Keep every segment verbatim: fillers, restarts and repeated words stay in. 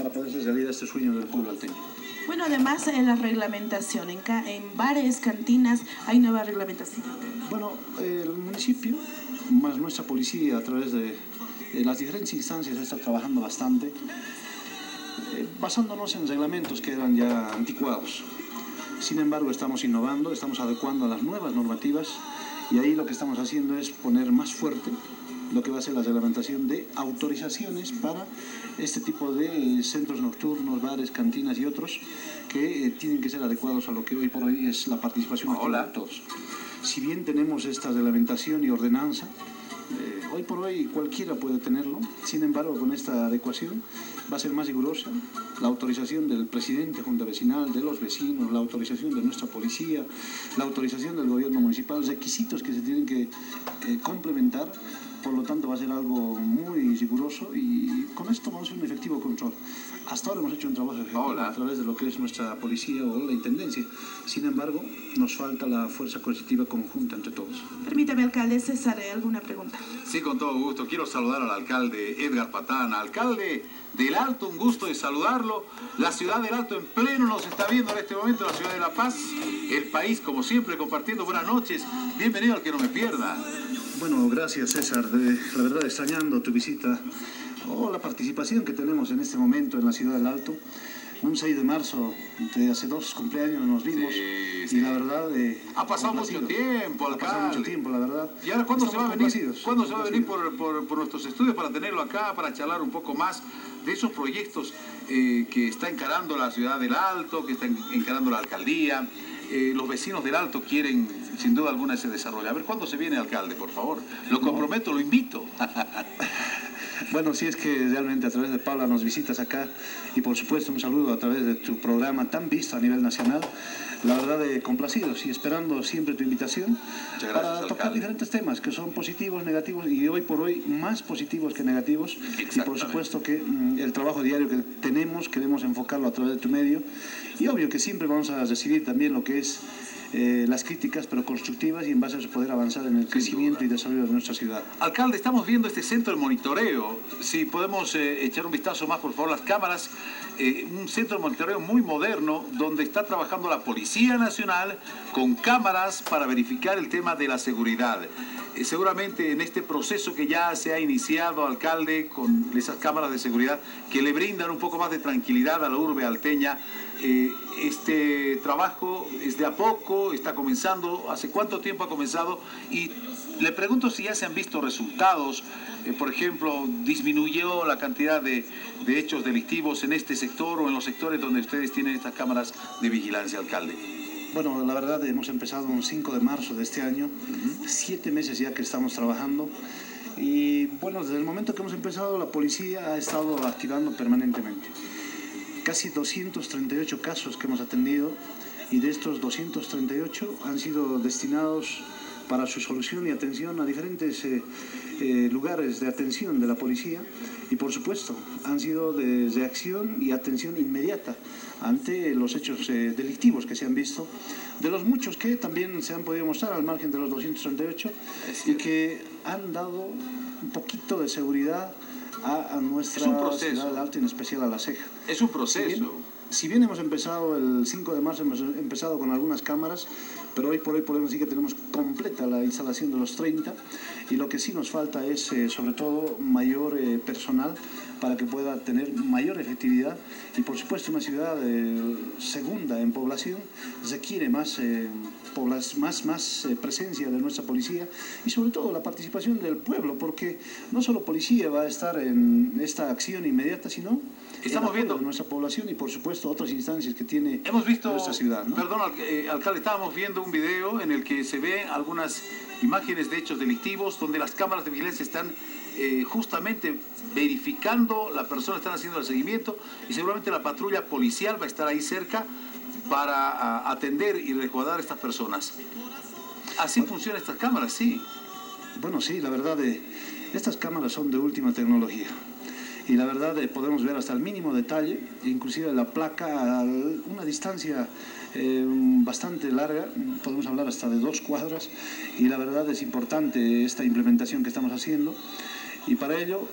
para poder hacer realidad este sueño del pueblo alteño. Bueno, además en la reglamentación, en, ca en bares, cantinas, hay nueva reglamentación. Bueno, el municipio, más nuestra policía, a través de, de las diferentes instancias, está trabajando bastante, eh, basándonos en reglamentos que eran ya anticuados. Sin embargo, estamos innovando, estamos adecuando a las nuevas normativas y ahí lo que estamos haciendo es poner más fuerte lo que va a ser la reglamentación de autorizaciones para este tipo de centros nocturnos, bares, cantinas y otros que eh, tienen que ser adecuados a lo que hoy por hoy es la participación activa de todos. Si bien tenemos esta reglamentación y ordenanza, eh, hoy por hoy cualquiera puede tenerlo, sin embargo con esta adecuación va a ser más rigurosa la autorización del presidente junta vecinal, de los vecinos, la autorización de nuestra policía, la autorización del gobierno municipal, requisitos que se tienen que eh, complementar. Por lo tanto, va a ser algo muy riguroso y con esto vamos a hacer un efectivo control. Hasta ahora hemos hecho un trabajo efectivo Hola. a través de lo que es nuestra policía o la intendencia. Sin embargo, nos falta la fuerza coercitiva conjunta entre todos. Permítame, alcalde César, ¿alguna pregunta? Sí, con todo gusto. Quiero saludar al alcalde Edgar Patana. Alcalde del Alto, un gusto de saludarlo. La ciudad del Alto en pleno nos está viendo en este momento, la ciudad de La Paz. El país, como siempre, compartiendo buenas noches. Bienvenido al Que No Me Pierda. Bueno, gracias César, de, la verdad extrañando tu visita o oh, la participación que tenemos en este momento en la ciudad del Alto. Un seis de marzo de hace dos cumpleaños nos vimos sí, sí. y la verdad... Eh, ha pasado mucho tiempo, alcalde. Ha pasado mucho tiempo, la verdad. ¿Y ahora cuándo se va a venir, ¿cuándo se va a venir por, por, por nuestros estudios para tenerlo acá, para charlar un poco más de esos proyectos eh, que está encarando la ciudad del Alto, que está encarando la alcaldía? Eh, los vecinos del Alto quieren, sin duda alguna, ese desarrollo. A ver, ¿cuándo se viene, alcalde, por favor? Lo comprometo, lo invito. Bueno, si es que realmente a través de Paula nos visitas acá y por supuesto un saludo a través de tu programa tan visto a nivel nacional, la verdad de complacidos y esperando siempre tu invitación gracias, para tocar alcalde. diferentes temas que son positivos, negativos y hoy por hoy más positivos que negativos y por supuesto que mm, el trabajo diario que tenemos queremos enfocarlo a través de tu medio y obvio que siempre vamos a recibir también lo que es Eh, las críticas, pero constructivas y en base a eso poder avanzar en el crecimiento y desarrollo de nuestra ciudad. Alcalde, estamos viendo este centro de monitoreo. Si podemos eh, echar un vistazo más, por favor, las cámaras. Eh, un centro de monitoreo muy moderno donde está trabajando la Policía Nacional con cámaras para verificar el tema de la seguridad. Eh, seguramente en este proceso que ya se ha iniciado, alcalde, con esas cámaras de seguridad que le brindan un poco más de tranquilidad a la urbe alteña, Eh, este trabajo es de a poco, está comenzando. ¿Hace cuánto tiempo ha comenzado? Y le pregunto si ya se han visto resultados. Eh, por ejemplo, ¿disminuyó la cantidad de, de hechos delictivos en este sector o en los sectores donde ustedes tienen estas cámaras de vigilancia, alcalde? Bueno, la verdad hemos empezado un cinco de marzo de este año, uh-huh. siete meses ya que estamos trabajando. Y bueno, desde el momento que hemos empezado, la policía ha estado activando permanentemente. Casi doscientos treinta y ocho casos que hemos atendido y de estos doscientos treinta y ocho han sido destinados para su solución y atención a diferentes eh, eh, lugares de atención de la policía y por supuesto han sido de reacción y atención inmediata ante los hechos eh, delictivos que se han visto, de los muchos que también se han podido mostrar al margen de los doscientos treinta y ocho y que han dado un poquito de seguridad a, a nuestra ciudad del Alto, en especial a La Ceja. Es un proceso. Si bien, si bien hemos empezado el cinco de marzo, hemos empezado con algunas cámaras, pero hoy por hoy podemos decir que tenemos completa la instalación de los treinta y lo que sí nos falta es eh, sobre todo mayor eh, personal para que pueda tener mayor efectividad y por supuesto una ciudad eh, segunda en población requiere más, eh, poblas, más, más eh, presencia de nuestra policía y sobre todo la participación del pueblo, porque no solo policía va a estar en esta acción inmediata, sino estamos viendo de nuestra población y por supuesto otras instancias que tiene hemos visto, nuestra ciudad, ¿no? Perdón, eh, alcalde, estábamos viendo un video en el que se ven algunas imágenes de hechos delictivos donde las cámaras de vigilancia están eh, justamente verificando la persona, están haciendo el seguimiento y seguramente la patrulla policial va a estar ahí cerca para a, atender y resguardar a estas personas. ¿Así bueno, funcionan estas cámaras? Sí. Bueno, sí, la verdad, eh, estas cámaras son de última tecnología. Y la verdad eh, podemos ver hasta el mínimo detalle, inclusive la placa a una distancia eh, bastante larga, podemos hablar hasta de dos cuadras, y la verdad es importante esta implementación que estamos haciendo, y para ello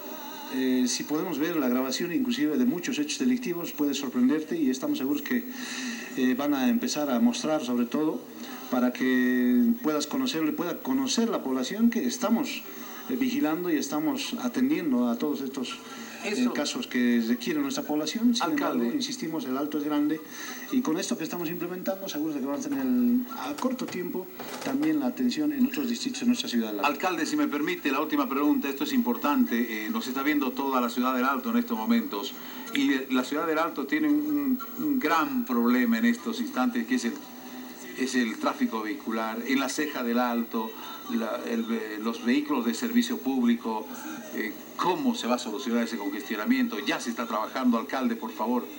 Eh, si podemos ver la grabación inclusive de muchos hechos delictivos, puede sorprenderte y estamos seguros que eh, van a empezar a mostrar sobre todo para que puedas conocerlo y pueda conocer la población que estamos eh, vigilando y estamos atendiendo a todos estos eh, casos que requiere nuestra población. Sin Alcalde, embargo, insistimos, el Alto es grande y con esto que estamos implementando seguros de que van a tener el, a corto tiempo también la atención en otros distritos de nuestra ciudad del Alto. Alcalde, si me permite, la última pregunta, esto es importante, eh, nos está viendo toda la ciudad del Alto en estos momentos y la ciudad del Alto tiene un, un gran problema en estos instantes, que es el, es el tráfico vehicular. En la ceja del Alto, la, el, los vehículos de servicio público, eh, ¿cómo se va a solucionar ese congestionamiento? Ya se está trabajando, alcalde, por favor.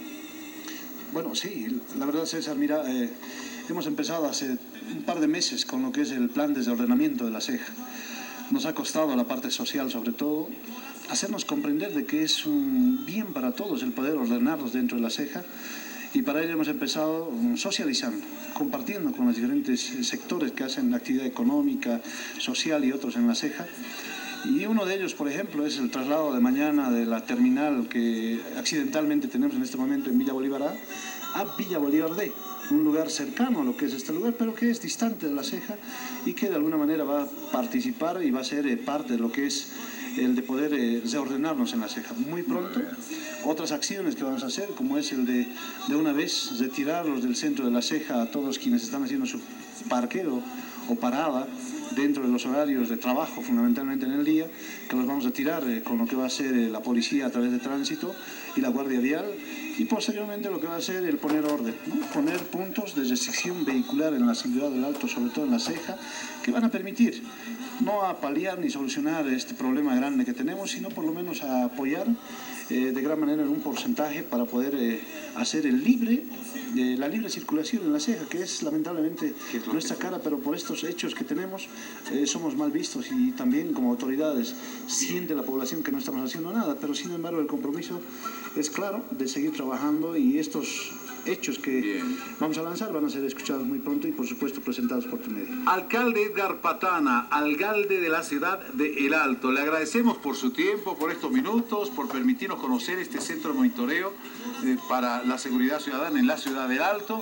Bueno, sí, la verdad, César, mira, eh, hemos empezado hace un par de meses con lo que es el plan de ordenamiento de la ceja. Nos ha costado a la parte social, sobre todo, hacernos comprender de que es un bien para todos el poder ordenarnos dentro de la ceja, y para ello hemos empezado socializando, compartiendo con los diferentes sectores que hacen actividad económica, social y otros en la ceja. Y uno de ellos, por ejemplo, es el traslado de mañana de la terminal que accidentalmente tenemos en este momento en Villa Bolívar A a Villa Bolívar D, un lugar cercano a lo que es este lugar, pero que es distante de la ceja y que de alguna manera va a participar y va a ser eh, parte de lo que es el de poder eh, reordenarnos en la ceja. Muy pronto, otras acciones que vamos a hacer, como es el de, de una vez, retirarlos del centro de la ceja a todos quienes están haciendo su parqueo o parada dentro de los horarios de trabajo, fundamentalmente en el día, que los vamos a tirar eh, con lo que va a ser eh, la policía a través de tránsito y la guardia vial, y posteriormente lo que va a ser el poner orden, ¿no? Poner puntos de restricción vehicular en la ciudad del Alto, sobre todo en la ceja, que van a permitir no a paliar ni solucionar este problema grande que tenemos, sino por lo menos a apoyar eh, de gran manera en un porcentaje para poder eh, hacer el libre, eh, la libre circulación en la ceja, que es lamentablemente nuestra cara, pero por estos hechos que tenemos eh, somos mal vistos y también como autoridades siente la población que no estamos haciendo nada, pero sin embargo el compromiso es claro de seguir trabajando y estos hechos que Bien. vamos a lanzar van a ser escuchados muy pronto y por supuesto presentados por tu medio. Alcalde Edgar Patana, alcalde de la ciudad de El Alto, le agradecemos por su tiempo, por estos minutos, por permitirnos conocer este centro de monitoreo eh, para la seguridad ciudadana en la ciudad del Alto,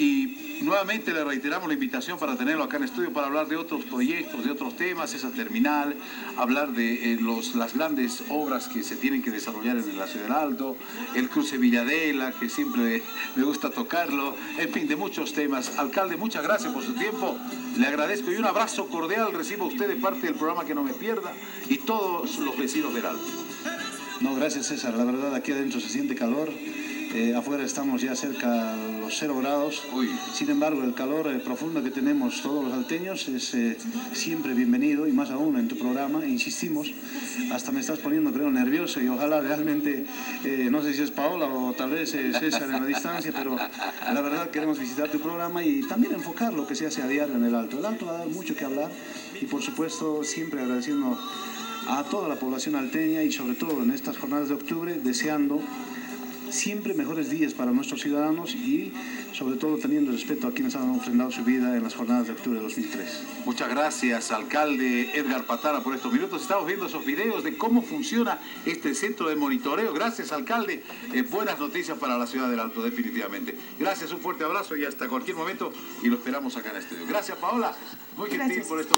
y nuevamente le reiteramos la invitación para tenerlo acá en estudio para hablar de otros proyectos, de otros temas, esa terminal, hablar de eh, los, las grandes obras que se tienen que desarrollar en la ciudad del Alto, el cruce Villadela, que siempre me gusta tocarlo, en fin, de muchos temas. Alcalde, muchas gracias por su tiempo, le agradezco y un abrazo cordial recibo a usted de parte del programa Que No Me Pierda y todos los vecinos del Alto. No, gracias César, la verdad aquí adentro se siente calor. Eh, afuera estamos ya cerca a los cero grados. Uy. Sin embargo, el calor eh, profundo que tenemos todos los alteños es eh, siempre bienvenido, y más aún en tu programa, insistimos. Hasta me estás poniendo, creo, nervioso, y ojalá realmente, eh, no sé si es Paola o tal vez eh, César en la distancia, pero la verdad queremos visitar tu programa y también enfocar lo que se hace a diario en el Alto. El Alto va a dar mucho que hablar y por supuesto siempre agradeciendo a toda la población alteña y sobre todo en estas jornadas de octubre, deseando siempre mejores días para nuestros ciudadanos y sobre todo teniendo respeto a quienes han ofrendado su vida en las jornadas de octubre de dos mil tres. Muchas gracias, alcalde Edgar Patana, por estos minutos. Estamos viendo esos videos de cómo funciona este centro de monitoreo. Gracias, alcalde. Eh, buenas noticias para la ciudad del Alto, definitivamente. Gracias, un fuerte abrazo y hasta cualquier momento, y lo esperamos acá en el estudio. Gracias, Paola. Muy gentil por esto.